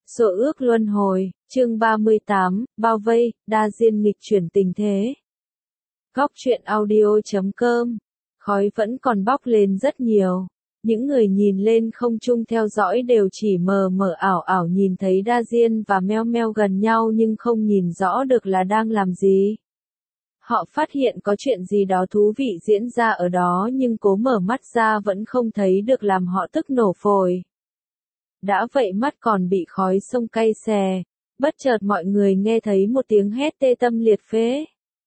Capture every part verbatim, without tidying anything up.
Số ước luân hồi, chương ba mươi tám, bao vây, đa diên nghịch chuyển tình thế. Góc truyện audio chấm com. Khói vẫn còn bốc lên rất nhiều. Những người nhìn lên không trung theo dõi đều chỉ mờ mờ ảo ảo nhìn thấy đa diên và meo meo gần nhau nhưng không nhìn rõ được là đang làm gì. Họ phát hiện có chuyện gì đó thú vị diễn ra ở đó nhưng cố mở mắt ra vẫn không thấy được làm họ tức nổ phổi. Đã vậy mắt còn bị khói sông cay xè, bất chợt mọi người nghe thấy một tiếng hét tê tâm liệt phế.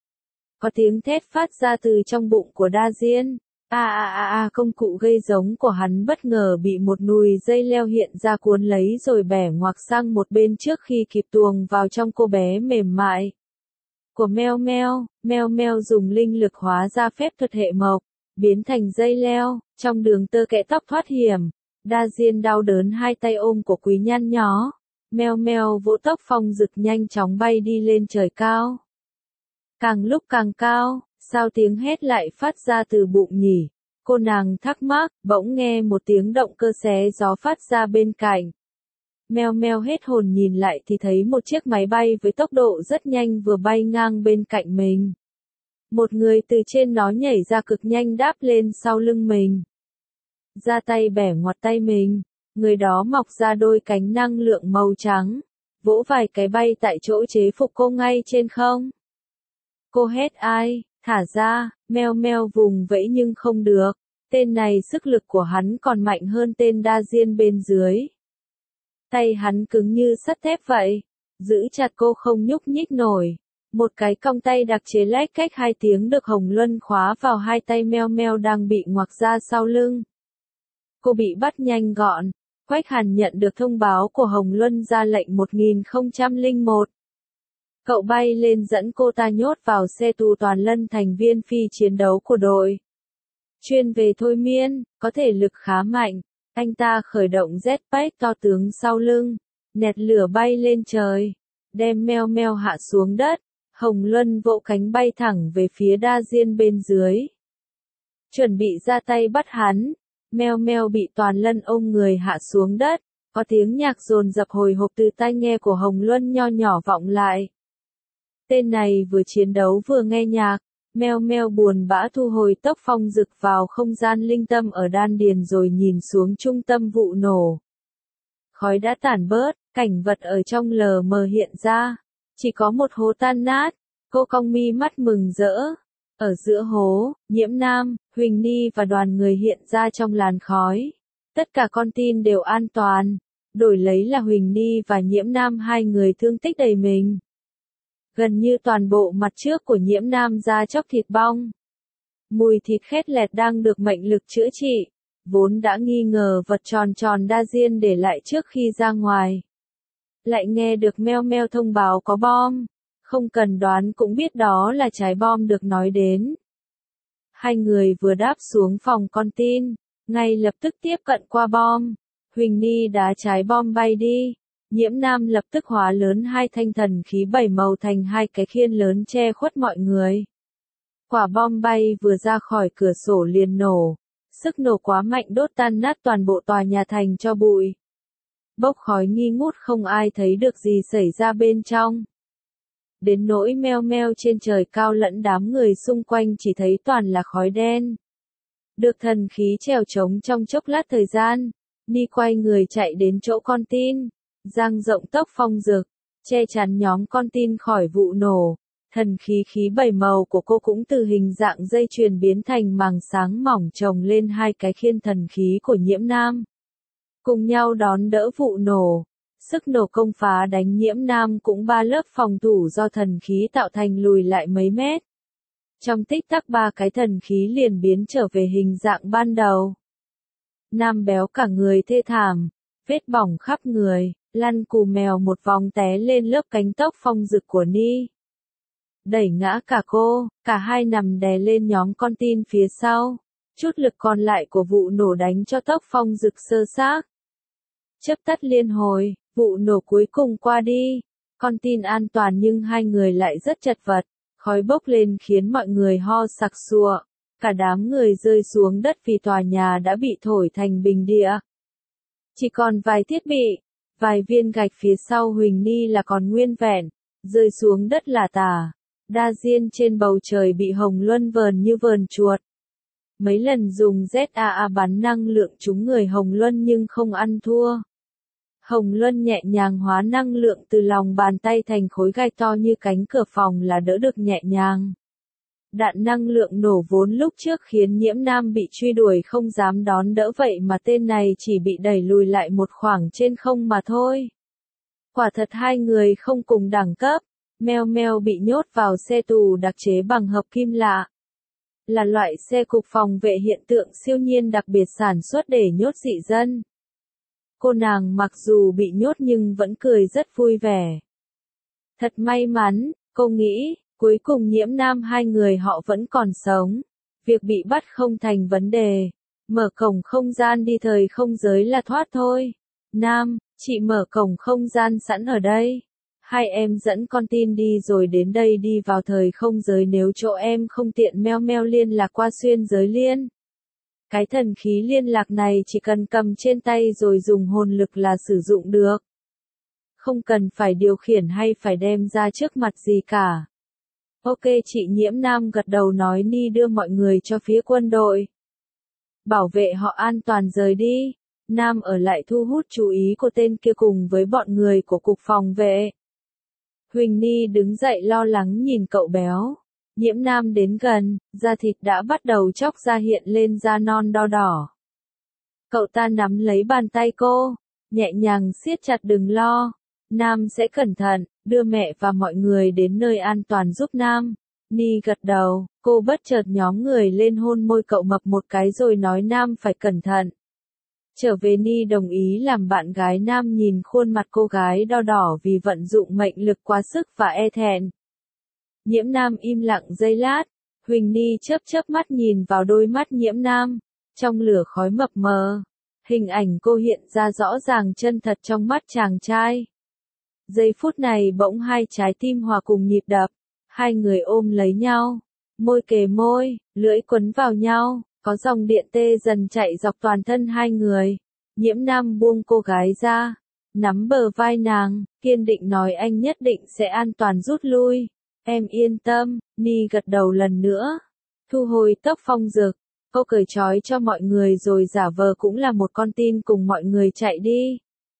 Có tiếng thét phát ra từ trong bụng của đa diên. A a a a công cụ gây giống của hắn bất ngờ bị một nùi dây leo hiện ra cuốn lấy rồi bẻ ngoạc sang một bên trước khi kịp tuồng vào trong cô bé mềm mại. Của meo meo, meo meo dùng linh lực hóa ra phép thuật hệ mộc, biến thành dây leo, trong đường tơ kẽ tóc thoát hiểm. Đa diên đau đớn hai tay ôm của quý nhăn nhó. Meo meo vỗ tóc phong rực nhanh chóng bay đi lên trời cao. Càng lúc càng cao, sao tiếng hét lại phát ra từ bụng nhỉ? Cô nàng thắc mắc, bỗng nghe một tiếng động cơ xé gió phát ra bên cạnh. Meo meo hết hồn nhìn lại thì thấy một chiếc máy bay với tốc độ rất nhanh vừa bay ngang bên cạnh mình. Một người từ trên nó nhảy ra cực nhanh đáp lên sau lưng mình. Ra tay bẻ ngoặt tay mình, người đó mọc ra đôi cánh năng lượng màu trắng, vỗ vài cái bay tại chỗ chế phục cô ngay trên không. Cô hét ai, thả ra, meo meo vùng vẫy nhưng không được, tên này sức lực của hắn còn mạnh hơn tên đa diên bên dưới. Tay hắn cứng như sắt thép vậy, giữ chặt cô không nhúc nhích nổi. Một cái cong tay đặc chế lách cách hai tiếng được Hồng Luân khóa vào hai tay meo meo đang bị ngoặc ra sau lưng. Cô bị bắt nhanh gọn. Quách Hàn nhận được thông báo của Hồng Luân ra lệnh một nghìn không trăm lẻ một. Cậu bay lên dẫn cô ta nhốt vào xe tù toàn lân thành viên phi chiến đấu của đội. Chuyên về thôi miên, có thể lực khá mạnh. Anh ta khởi động jetpack to tướng sau lưng, nẹt lửa bay lên trời, đem meo meo hạ xuống đất. Hồng Luân vỗ cánh bay thẳng về phía đa diên bên dưới. Chuẩn bị ra tay bắt hắn. Meo meo bị toàn lân ôm người hạ xuống đất, có tiếng nhạc dồn dập hồi hộp từ tai nghe của Hồng Luân nho nhỏ vọng lại. Tên này vừa chiến đấu vừa nghe nhạc, meo meo buồn bã thu hồi tốc phong rực vào không gian linh tâm ở đan điền rồi nhìn xuống trung tâm vụ nổ. Khói đã tản bớt, cảnh vật ở trong lờ mờ hiện ra, chỉ có một hố tan nát, cô cong mi mắt mừng rỡ. Ở giữa hố, Nhiễm Nam, Huỳnh Ni và đoàn người hiện ra trong làn khói. Tất cả con tin đều an toàn, đổi lấy là Huỳnh Ni và Nhiễm Nam hai người thương tích đầy mình. Gần như toàn bộ mặt trước của Nhiễm Nam da chóc thịt bong. Mùi thịt khét lẹt đang được mệnh lực chữa trị, vốn đã nghi ngờ vật tròn tròn đa diên để lại trước khi ra ngoài. Lại nghe được meo meo thông báo có bom. Không cần đoán cũng biết đó là trái bom được nói đến. Hai người vừa đáp xuống phòng con tin, ngay lập tức tiếp cận qua bom. Huỳnh Ni đá trái bom bay đi. Nhiễm Nam lập tức hóa lớn hai thanh thần khí bảy màu thành hai cái khiên lớn che khuất mọi người. Quả bom bay vừa ra khỏi cửa sổ liền nổ. Sức nổ quá mạnh đốt tan nát toàn bộ tòa nhà thành cho bụi. Bốc khói nghi ngút không ai thấy được gì xảy ra bên trong. Đến nỗi meo meo trên trời cao lẫn đám người xung quanh chỉ thấy toàn là khói đen. Được thần khí trèo trống trong chốc lát thời gian, Ni quay người chạy đến chỗ con tin, dang rộng tốc phong rực, che chắn nhóm con tin khỏi vụ nổ. Thần khí khí bảy màu của cô cũng từ hình dạng dây chuyền biến thành màng sáng mỏng chồng lên hai cái khiên thần khí của Nhiễm Nam. Cùng nhau đón đỡ vụ nổ. Sức nổ công phá đánh Nhiễm Nam cũng ba lớp phòng thủ do thần khí tạo thành lùi lại mấy mét. Trong tích tắc ba cái thần khí liền biến trở về hình dạng ban đầu. Nam béo cả người thê thảm, vết bỏng khắp người, lăn cù mèo một vòng té lên lớp cánh tóc phong rực của Ni. Đẩy ngã cả cô, cả hai nằm đè lên nhóm con tin phía sau. Chút lực còn lại của vụ nổ đánh cho tóc phong rực sơ xác. Chớp tắt liên hồi. Vụ nổ cuối cùng qua đi, con tin an toàn nhưng hai người lại rất chật vật, khói bốc lên khiến mọi người ho sặc sụa, cả đám người rơi xuống đất vì tòa nhà đã bị thổi thành bình địa. Chỉ còn vài thiết bị, Vài viên gạch phía sau Huỳnh Ni là còn nguyên vẹn, rơi xuống đất là tả. Đa diên trên bầu trời bị Hồng Luân vờn như vờn chuột. Mấy lần dùng Z A A bắn năng lượng trúng người Hồng Luân nhưng không ăn thua. Hồng Luân nhẹ nhàng hóa năng lượng từ lòng bàn tay thành khối gai to như cánh cửa phòng là đỡ được nhẹ nhàng. Đạn năng lượng nổ vốn lúc trước khiến Nhiễm Nam bị truy đuổi không dám đón đỡ, vậy mà tên này chỉ bị đẩy lùi lại một khoảng trên không mà thôi. Quả thật hai người không cùng đẳng cấp. Meo Meo bị nhốt vào xe tù đặc chế bằng hợp kim lạ. Là loại xe cục phòng vệ hiện tượng siêu nhiên đặc biệt sản xuất để nhốt dị dân. Cô nàng mặc dù bị nhốt nhưng vẫn cười rất vui vẻ. Thật may mắn, cô nghĩ, cuối cùng Nhiễm Nam hai người họ vẫn còn sống. Việc bị bắt không thành vấn đề. Mở cổng không gian đi thời không giới là thoát thôi. Nam, chị mở cổng không gian sẵn ở đây. Hai em dẫn con tin đi rồi đến đây đi vào thời không giới, nếu chỗ em không tiện Meo Meo liên lạc qua xuyên giới liên. Cái thần khí liên lạc này chỉ cần cầm trên tay rồi dùng hồn lực là sử dụng được. Không cần phải điều khiển hay phải đem ra trước mặt gì cả. Ok, chị Nhiễm Nam gật đầu nói Ni đưa mọi người cho phía quân đội. Bảo vệ họ an toàn rời đi. Nam ở lại thu hút chú ý của tên kia cùng với bọn người của cục phòng vệ. Huỳnh Ni đứng dậy lo lắng nhìn cậu béo. Nhiễm Nam đến gần, da thịt đã bắt đầu chóc ra hiện lên da non đo đỏ. Cậu ta nắm lấy bàn tay cô, nhẹ nhàng siết chặt đừng lo. Nam sẽ cẩn thận, đưa mẹ và mọi người đến nơi an toàn giúp Nam. Ni gật đầu, cô bất chợt nhóm người lên hôn môi cậu mập một cái rồi nói Nam phải cẩn thận. Trở về Ni đồng ý làm bạn gái Nam nhìn khuôn mặt cô gái đau đỏ vì vận dụng mệnh lực quá sức và e thẹn. Nhiễm Nam im lặng giây lát, Huỳnh Ni chớp chớp mắt nhìn vào đôi mắt Nhiễm Nam, trong lửa khói mập mờ, hình ảnh cô hiện ra rõ ràng chân thật trong mắt chàng trai. Giây phút này bỗng hai trái tim hòa cùng nhịp đập, hai người ôm lấy nhau, môi kề môi, lưỡi quấn vào nhau. Có dòng điện tê dần chạy dọc toàn thân hai người. Nhiễm Nam buông cô gái ra, nắm bờ vai nàng, kiên định nói anh nhất định sẽ an toàn rút lui. Em yên tâm, Ni gật đầu lần nữa. Thu hồi tóc phong dực, cô cởi trói cho mọi người rồi giả vờ cũng là một con tin cùng mọi người chạy đi.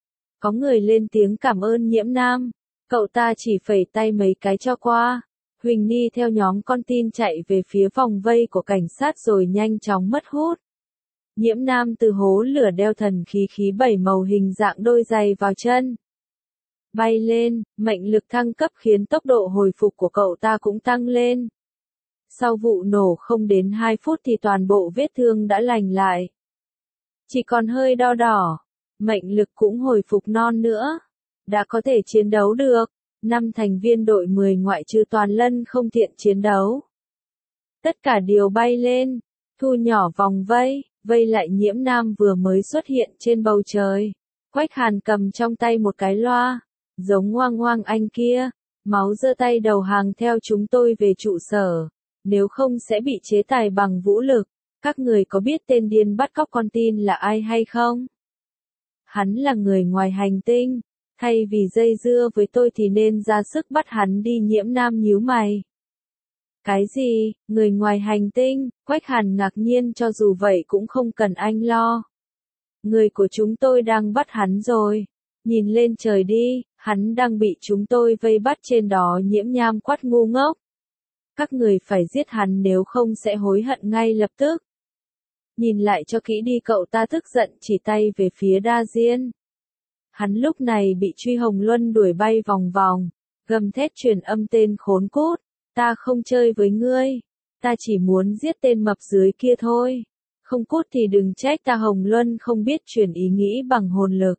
Có người lên tiếng cảm ơn Nhiễm Nam, cậu ta chỉ phẩy tay mấy cái cho qua. Huỳnh Ni theo nhóm con tin chạy về phía vòng vây của cảnh sát rồi nhanh chóng mất hút. Nhiễm Nam từ hố lửa đeo thần khí khí bảy màu hình dạng đôi giày vào chân. Bay lên, mệnh lực thăng cấp khiến tốc độ hồi phục của cậu ta cũng tăng lên. Sau vụ nổ không đến hai phút thì toàn bộ vết thương đã lành lại. Chỉ còn hơi đau đỏ, mệnh lực cũng hồi phục non nữa. Đã có thể chiến đấu được. Năm thành viên đội mười ngoại trừ Toàn Lân không tiện chiến đấu. Tất cả đều bay lên, thu nhỏ vòng vây, vây lại Nhiễm Nam vừa mới xuất hiện trên bầu trời. Quách Hàn cầm trong tay một cái loa, giống ngoang ngoang anh kia, máu giơ tay đầu hàng theo chúng tôi về trụ sở, nếu không sẽ bị chế tài bằng vũ lực. Các người có biết tên điên bắt cóc con tin là ai hay không? Hắn là người ngoài hành tinh. Thay vì dây dưa với tôi thì nên ra sức bắt hắn đi. Nhiễm Nam nhíu mày. Cái gì, người ngoài hành tinh? Quách Hàn ngạc nhiên, cho dù vậy cũng không cần anh lo. Người của chúng tôi đang bắt hắn rồi. Nhìn lên trời đi, hắn đang bị chúng tôi vây bắt trên đó. Nhiễm Nham quát ngu ngốc. Các người phải giết hắn nếu không sẽ hối hận ngay lập tức. Nhìn lại cho kỹ đi, cậu ta tức giận chỉ tay về phía Đa Diên. Hắn lúc này bị Truy Hồng Luân đuổi bay vòng vòng, gầm thét truyền âm tên khốn cút, ta không chơi với ngươi, ta chỉ muốn giết tên mập dưới kia thôi, không cút thì đừng trách ta. Hồng Luân không biết truyền ý nghĩ bằng hồn lực,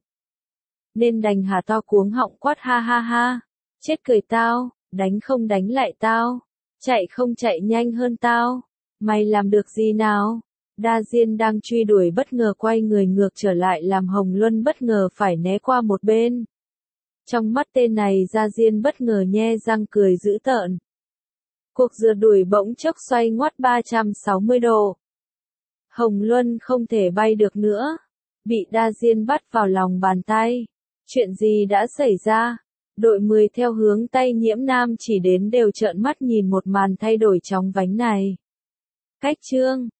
nên đành hà to cuống họng quát ha ha ha, chết cười tao, đánh không đánh lại tao, chạy không chạy nhanh hơn tao, mày làm được gì nào? Đa Diên đang truy đuổi bất ngờ quay người ngược trở lại làm Hồng Luân bất ngờ phải né qua một bên. Trong mắt tên này Đa Diên bất ngờ nhe răng cười dữ tợn. Cuộc rượt đuổi bỗng chốc xoay ngoắt ba trăm sáu mươi độ. Hồng Luân không thể bay được nữa, bị Đa Diên bắt vào lòng bàn tay. Chuyện gì đã xảy ra? Đội mười theo hướng Tây Nhiễm Nam chỉ đến đều trợn mắt nhìn một màn thay đổi chóng vánh này. Cách chương